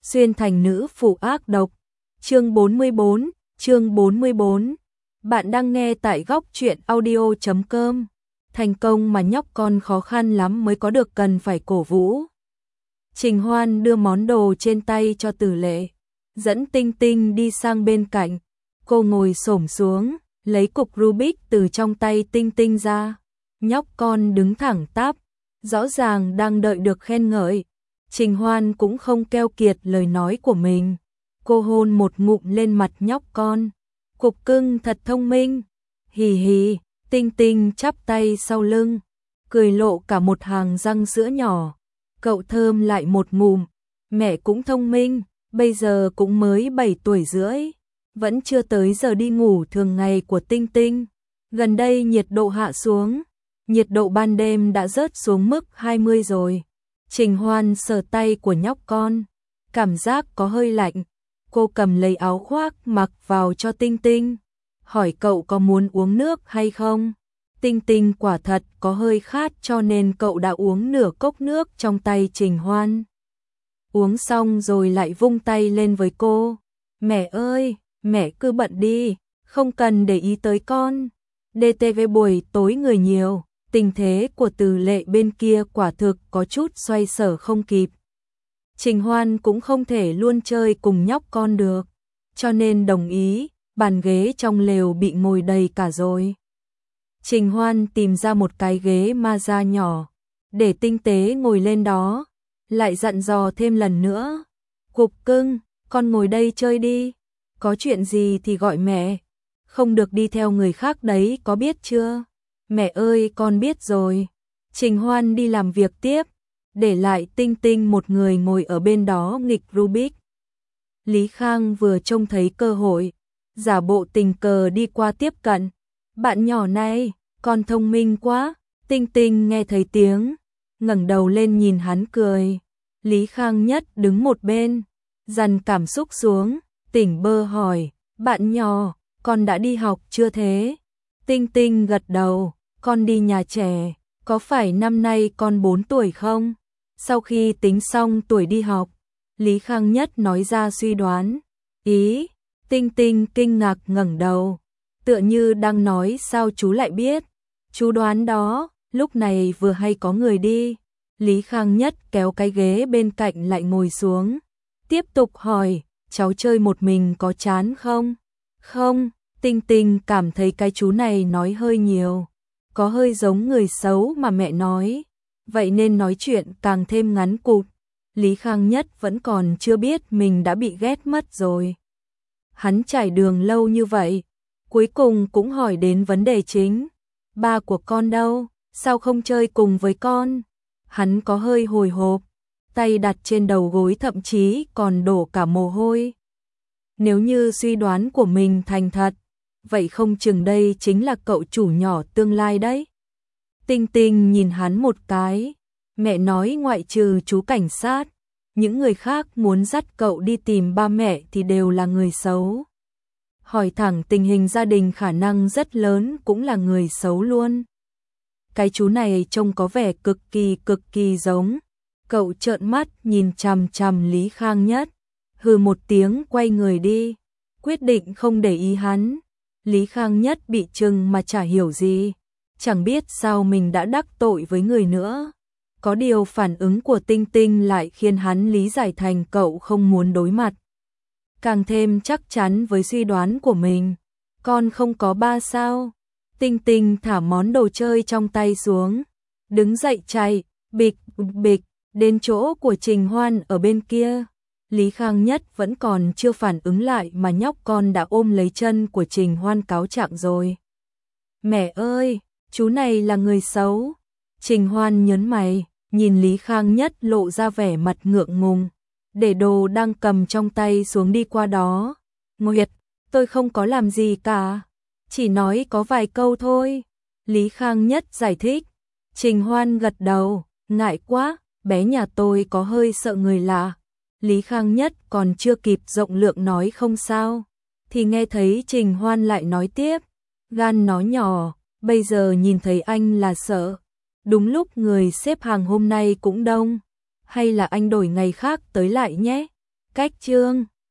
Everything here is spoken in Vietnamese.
xuyên thành nữ phụ ác độc. Chương 44. Bạn đang nghe tại góc truyện audio.com. Thành công mà nhóc con khó khăn lắm mới có được, cần phải cổ vũ. Trình Hoan đưa món đồ trên tay cho Tử Lệ, dẫn Tinh Tinh đi sang bên cạnh. Cô ngồi xổm xuống, lấy cục Rubik từ trong tay Tinh Tinh ra. Nhóc con đứng thẳng tắp, rõ ràng đang đợi được khen ngợi. Trình Hoan cũng không keo kiệt lời nói của mình. Cô hôn một ngụm lên mặt nhóc con. Cục cưng thật thông minh. Hì hì, Tinh Tinh chắp tay sau lưng, cười lộ cả một hàng răng sữa nhỏ. Cậu thơm lại một ngụm. Mẹ cũng thông minh, bây giờ cũng mới 7 tuổi rưỡi. Vẫn chưa tới giờ đi ngủ thường ngày của Tinh Tinh. Gần đây nhiệt độ hạ xuống. Nhiệt độ ban đêm đã rớt xuống mức 20 rồi. Trình Hoan sờ tay của nhóc con, cảm giác có hơi lạnh. Cô cầm lấy áo khoác mặc vào cho Tinh Tinh, hỏi cậu có muốn uống nước hay không. Tinh Tinh quả thật có hơi khát cho nên cậu đã uống nửa cốc nước trong tay Trình Hoan. Uống xong rồi lại vung tay lên với cô. Mẹ ơi, mẹ cứ bận đi, không cần để ý tới con. DTV buổi tối người nhiều. Tình thế của Từ Lệ bên kia quả thực có chút xoay sở không kịp. Trình Hoan cũng không thể luôn chơi cùng nhóc con được, cho nên đồng ý, bàn ghế trong lều bị ngồi đầy cả rồi. Trình Hoan tìm ra một cái ghế ma da nhỏ, để tinh tế ngồi lên đó, lại dặn dò thêm lần nữa. Cục cưng, con ngồi đây chơi đi, có chuyện gì thì gọi mẹ, không được đi theo người khác đấy, có biết chưa? Mẹ ơi, con biết rồi. Trình Hoan đi làm việc tiếp, để lại Tinh Tinh một người ngồi ở bên đó nghịch Rubik. Lý Khang vừa trông thấy cơ hội, giả bộ tình cờ đi qua tiếp cận. Bạn nhỏ này, con thông minh quá. Tinh Tinh nghe thấy tiếng, ngẩng đầu lên nhìn hắn cười. Lý Khang nhất đứng một bên, dằn cảm xúc xuống, tỉnh bơ hỏi, bạn nhỏ, con đã đi học chưa thế? Tinh Tinh gật đầu, con đi nhà trẻ, có phải năm nay con 4 tuổi không? Sau khi tính xong tuổi đi học, Lý Khang Nhất nói ra suy đoán. Ý, Tinh Tinh kinh ngạc ngẩng đầu, tựa như đang nói sao chú lại biết. Chú đoán đó, lúc này vừa hay có người đi. Lý Khang Nhất kéo cái ghế bên cạnh lại ngồi xuống, tiếp tục hỏi, cháu chơi một mình có chán không? Không. Tinh Tinh cảm thấy cái chú này nói hơi nhiều, có hơi giống người xấu mà mẹ nói, vậy nên nói chuyện càng thêm ngắn cụt. Lý Khang Nhất vẫn còn chưa biết mình đã bị ghét mất rồi. Hắn trải đường lâu như vậy, cuối cùng cũng hỏi đến vấn đề chính. Ba của con đâu, sao không chơi cùng với con? Hắn có hơi hồi hộp, tay đặt trên đầu gối thậm chí còn đổ cả mồ hôi. Nếu như suy đoán của mình thành thật, vậy không chừng đây chính là cậu chủ nhỏ tương lai đấy. Tinh Tinh nhìn hắn một cái, mẹ nói ngoại trừ chú cảnh sát, những người khác muốn dắt cậu đi tìm ba mẹ thì đều là người xấu. Hỏi thẳng tình hình gia đình khả năng rất lớn cũng là người xấu luôn. Cái chú này trông có vẻ cực kỳ giống. Cậu trợn mắt nhìn chằm chằm Lý Khang Nhất, hừ một tiếng quay người đi, quyết định không để ý hắn. Lý Khang Nhất bị chừng mà chả hiểu gì, chẳng biết sao mình đã đắc tội với người nữa. Có điều phản ứng của Tinh Tinh lại khiến hắn lý giải thành cậu không muốn đối mặt. Càng thêm chắc chắn với suy đoán của mình. Con không có ba sao? Tinh Tinh thả món đồ chơi trong tay xuống, đứng dậy chạy, bịch, đến chỗ của Trình Hoan ở bên kia. Lý Khang Nhất vẫn còn chưa phản ứng lại mà nhóc con đã ôm lấy chân của Trình Hoan cáo trạng rồi. Mẹ ơi, chú này là người xấu. Trình Hoan nhớn mày, nhìn Lý Khang Nhất lộ ra vẻ mặt ngượng ngùng, để đồ đang cầm trong tay xuống đi qua đó. Nguyệt, tôi không có làm gì cả, chỉ nói có vài câu thôi. Lý Khang Nhất giải thích. Trình Hoan gật đầu, ngại quá, bé nhà tôi có hơi sợ người lạ. Lý Khang Nhất còn chưa kịp rộng lượng nói không sao, thì nghe thấy Trình Hoan lại nói tiếp. Gan nó nhỏ, bây giờ nhìn thấy anh là sợ. Đúng lúc người xếp hàng hôm nay cũng đông, hay là anh đổi ngày khác tới lại nhé. Cách chương